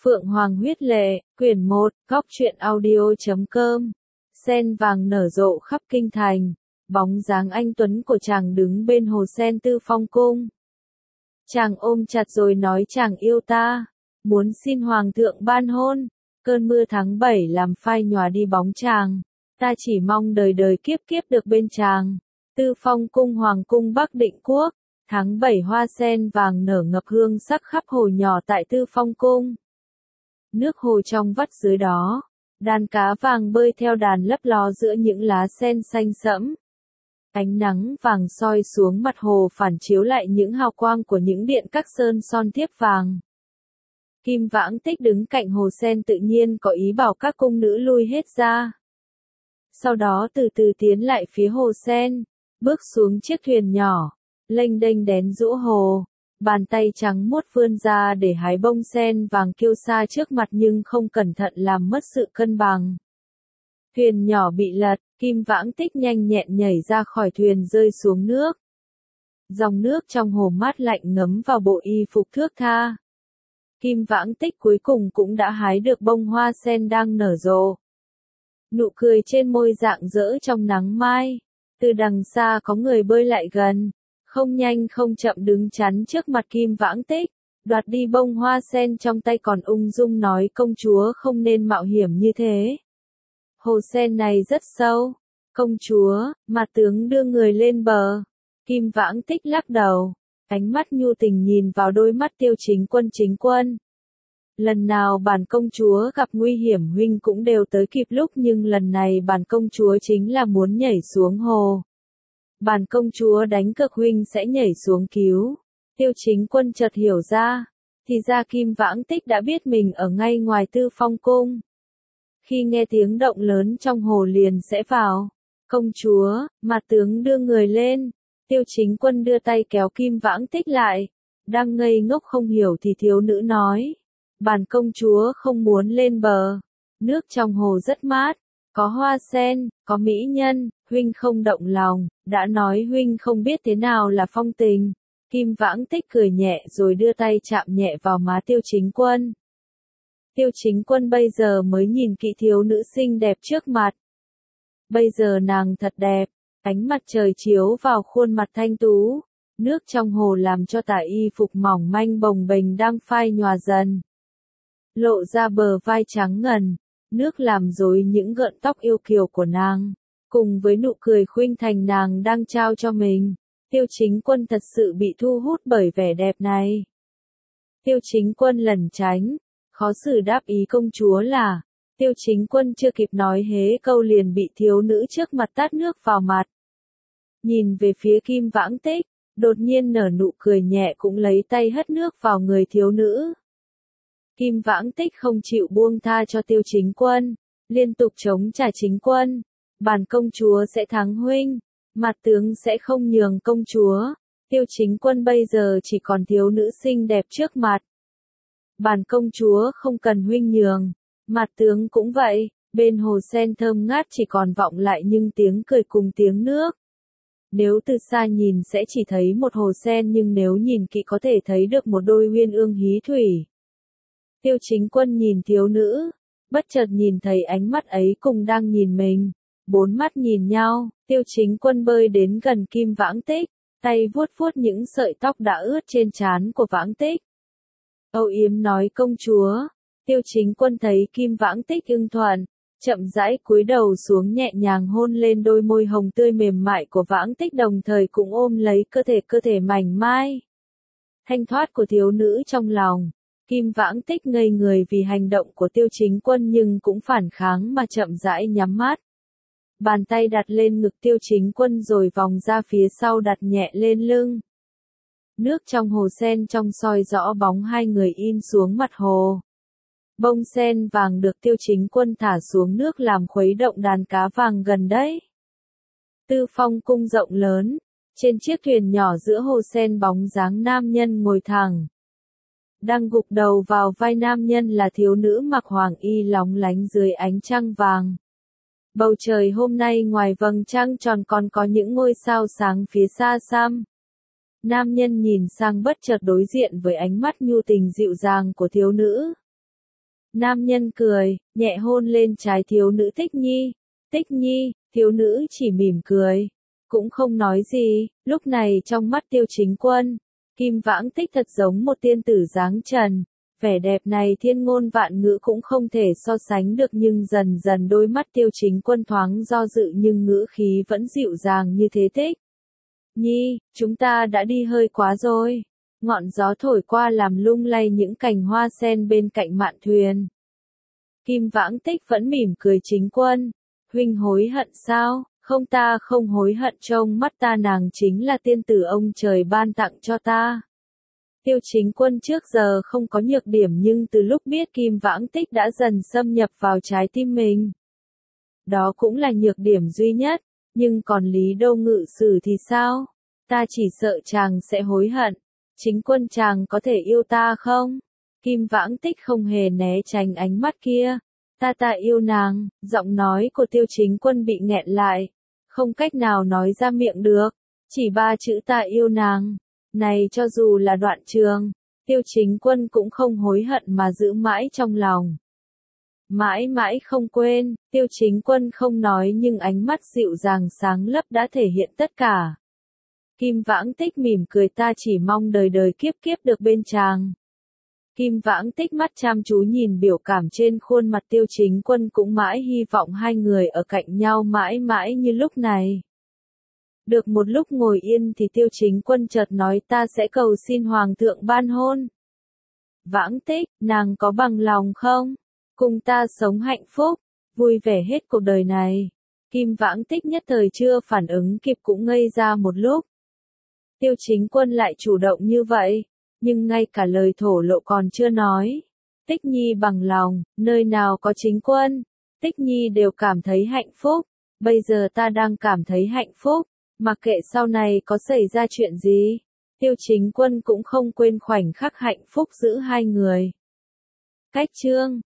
Phượng Hoàng huyết lệ, quyển 1, góc truyện audio.com. Sen vàng nở rộ khắp kinh thành, bóng dáng anh tuấn của chàng đứng bên hồ sen Tư Phong cung. Chàng ôm chặt rồi nói chàng yêu ta, muốn xin hoàng thượng ban hôn. Cơn mưa tháng 7 làm phai nhòa đi bóng chàng, ta chỉ mong đời đời kiếp kiếp được bên chàng. Tư Phong cung hoàng cung Bắc Định Quốc, tháng 7 hoa sen vàng nở ngập hương sắc khắp hồ nhỏ tại Tư Phong cung. Nước hồ trong vắt dưới đó, đàn cá vàng bơi theo đàn lấp ló giữa những lá sen xanh sẫm. Ánh nắng vàng soi xuống mặt hồ phản chiếu lại những hào quang của những điện các sơn son thiếp vàng. Kim Vãng Tích đứng cạnh hồ sen tự nhiên có ý bảo các cung nữ lui hết ra. Sau đó từ từ tiến lại phía hồ sen, bước xuống chiếc thuyền nhỏ, lênh đênh đén giũ hồ. Bàn tay trắng muốt vươn ra để hái bông sen vàng kiêu sa trước mặt nhưng không cẩn thận làm mất sự cân bằng. Thuyền nhỏ bị lật, Kim Vãng Tích nhanh nhẹn nhảy ra khỏi thuyền rơi xuống nước. Dòng nước trong hồ mát lạnh ngấm vào bộ y phục thướt tha. Kim Vãng Tích cuối cùng cũng đã hái được bông hoa sen đang nở rộ. Nụ cười trên môi rạng rỡ trong nắng mai. Từ đằng xa có người bơi lại gần. Không nhanh không chậm đứng chắn trước mặt Kim Vãng Tích, đoạt đi bông hoa sen trong tay còn ung dung nói công chúa không nên mạo hiểm như thế. Hồ sen này rất sâu. Công chúa, mà tướng đưa người lên bờ. Kim Vãng Tích lắc đầu, ánh mắt nhu tình nhìn vào đôi mắt Tiêu Chính Quân. Lần nào bản công chúa gặp nguy hiểm huynh cũng đều tới kịp lúc nhưng lần này bản công chúa chính là muốn nhảy xuống hồ. Bản công chúa đánh cược huynh sẽ nhảy xuống cứu. Tiêu Chính Quân chợt hiểu ra, thì ra Kim Vãng Tích đã biết mình ở ngay ngoài Tư Phong cung. Khi nghe tiếng động lớn trong hồ liền sẽ vào. Công chúa, mà tướng đưa người lên. Tiêu Chính Quân đưa tay kéo Kim Vãng Tích lại. Đang ngây ngốc không hiểu thì thiếu nữ nói. Bản công chúa không muốn lên bờ. Nước trong hồ rất mát. Có hoa sen, có mỹ nhân, huynh không động lòng, đã nói huynh không biết thế nào là phong tình. Kim Vãng Tích cười nhẹ rồi đưa tay chạm nhẹ vào má Tiêu Chính Quân. Tiêu Chính Quân bây giờ mới nhìn kỹ thiếu nữ xinh đẹp trước mặt. Bây giờ nàng thật đẹp, ánh mặt trời chiếu vào khuôn mặt thanh tú. Nước trong hồ làm cho tà y phục mỏng manh bồng bềnh đang phai nhòa dần. Lộ ra bờ vai trắng ngần. Nước làm rối những gợn tóc yêu kiều của nàng, cùng với nụ cười khuynh thành nàng đang trao cho mình. Tiêu Chính Quân thật sự bị thu hút bởi vẻ đẹp này. Tiêu Chính Quân lẩn tránh, khó xử đáp ý công chúa là. Tiêu Chính Quân chưa kịp nói hế câu liền bị thiếu nữ trước mặt tát nước vào mặt. Nhìn về phía Kim Vãng Tích, đột nhiên nở nụ cười nhẹ cũng lấy tay hất nước vào người thiếu nữ. Kim Vãng Tích không chịu buông tha cho Tiêu Chính Quân, liên tục chống trả Chính Quân. Bản công chúa sẽ thắng huynh, mặt tướng sẽ không nhường công chúa. Tiêu Chính Quân bây giờ chỉ còn thiếu nữ xinh đẹp trước mặt. Bản công chúa không cần huynh nhường, mặt tướng cũng vậy. Bên hồ sen thơm ngát chỉ còn vọng lại nhưng tiếng cười cùng tiếng nước. Nếu từ xa nhìn sẽ chỉ thấy một hồ sen nhưng nếu nhìn kỹ có thể thấy được một đôi uyên ương hí thủy. Tiêu Chính Quân nhìn thiếu nữ, bất chợt nhìn thấy ánh mắt ấy cùng đang nhìn mình. Bốn mắt nhìn nhau, Tiêu Chính Quân bơi đến gần Kim Vãng Tích, tay vuốt vuốt những sợi tóc đã ướt trên trán của Vãng Tích. Âu yếm nói công chúa. Tiêu Chính Quân thấy Kim Vãng Tích ưng thuận, chậm rãi cúi đầu xuống nhẹ nhàng hôn lên đôi môi hồng tươi mềm mại của Vãng Tích đồng thời cũng ôm lấy cơ thể mảnh mai thanh thoát của thiếu nữ trong lòng. Kim Vãng Tích ngây người vì hành động của Tiêu Chính Quân nhưng cũng phản kháng mà chậm rãi nhắm mắt. Bàn tay đặt lên ngực Tiêu Chính Quân rồi vòng ra phía sau đặt nhẹ lên lưng. Nước trong hồ sen trong soi rõ bóng hai người in xuống mặt hồ. Bông sen vàng được Tiêu Chính Quân thả xuống nước làm khuấy động đàn cá vàng gần đấy. Tư Phong cung rộng lớn, trên chiếc thuyền nhỏ giữa hồ sen bóng dáng nam nhân ngồi thẳng. Đang gục đầu vào vai nam nhân là thiếu nữ mặc hoàng y lóng lánh dưới ánh trăng vàng. Bầu trời hôm nay ngoài vầng trăng tròn còn có những ngôi sao sáng phía xa xăm. Nam nhân nhìn sang bất chợt đối diện với ánh mắt nhu tình dịu dàng của thiếu nữ. Nam nhân cười, nhẹ hôn lên trái thiếu nữ Tích Nhi. Tích Nhi, thiếu nữ chỉ mỉm cười, cũng không nói gì. Lúc này trong mắt Tiêu Chính Quân, Kim Vãng Tích thật giống một tiên tử dáng trần. Vẻ đẹp này thiên ngôn vạn ngữ cũng không thể so sánh được, nhưng dần dần đôi mắt Tiêu Chính Quân thoáng do dự nhưng ngữ khí vẫn dịu dàng như thế. Tích Nhi, chúng ta đã đi hơi quá rồi. Ngọn gió thổi qua làm lung lay những cành hoa sen bên cạnh mạn thuyền. Kim Vãng Tích vẫn mỉm cười. Chính Quân, huynh hối hận sao? Không, ta không hối hận, trong mắt ta nàng chính là tiên tử ông trời ban tặng cho ta. Tiêu Chính Quân trước giờ không có nhược điểm nhưng từ lúc biết Kim Vãng Tích đã dần xâm nhập vào trái tim mình. Đó cũng là nhược điểm duy nhất, nhưng còn Lý Đô Ngự Sử thì sao? Ta chỉ sợ chàng sẽ hối hận. Chính Quân, chàng có thể yêu ta không? Kim Vãng Tích không hề né tránh ánh mắt kia. Ta yêu nàng. Giọng nói của Tiêu Chính Quân bị nghẹn lại, không cách nào nói ra miệng được. Chỉ 3 chữ ta yêu nàng. Này cho dù là Đoạn Trường, Tiêu Chính Quân cũng không hối hận mà giữ mãi trong lòng. Mãi mãi không quên. Tiêu Chính Quân không nói nhưng ánh mắt dịu dàng sáng lấp đã thể hiện tất cả. Kim Vãng Tích mỉm cười, ta chỉ mong đời đời kiếp kiếp được bên chàng. Kim Vãng Tích mắt chăm chú nhìn biểu cảm trên khuôn mặt Tiêu Chính Quân, cũng mãi hy vọng hai người ở cạnh nhau mãi mãi như lúc này. Được một lúc ngồi yên thì Tiêu Chính Quân chợt nói, ta sẽ cầu xin Hoàng thượng ban hôn. Vãng Tích, nàng có bằng lòng không? Cùng ta sống hạnh phúc, vui vẻ hết cuộc đời này. Kim Vãng Tích nhất thời chưa phản ứng kịp, cũng ngây ra một lúc. Tiêu Chính Quân lại chủ động như vậy, nhưng ngay cả lời thổ lộ còn chưa nói. Tích Nhi bằng lòng, nơi nào có Chính Quân, Tích Nhi đều cảm thấy hạnh phúc. Bây giờ ta đang cảm thấy hạnh phúc, mặc kệ sau này có xảy ra chuyện gì. Tiêu Chính Quân cũng không quên khoảnh khắc hạnh phúc giữa hai người. Cách chương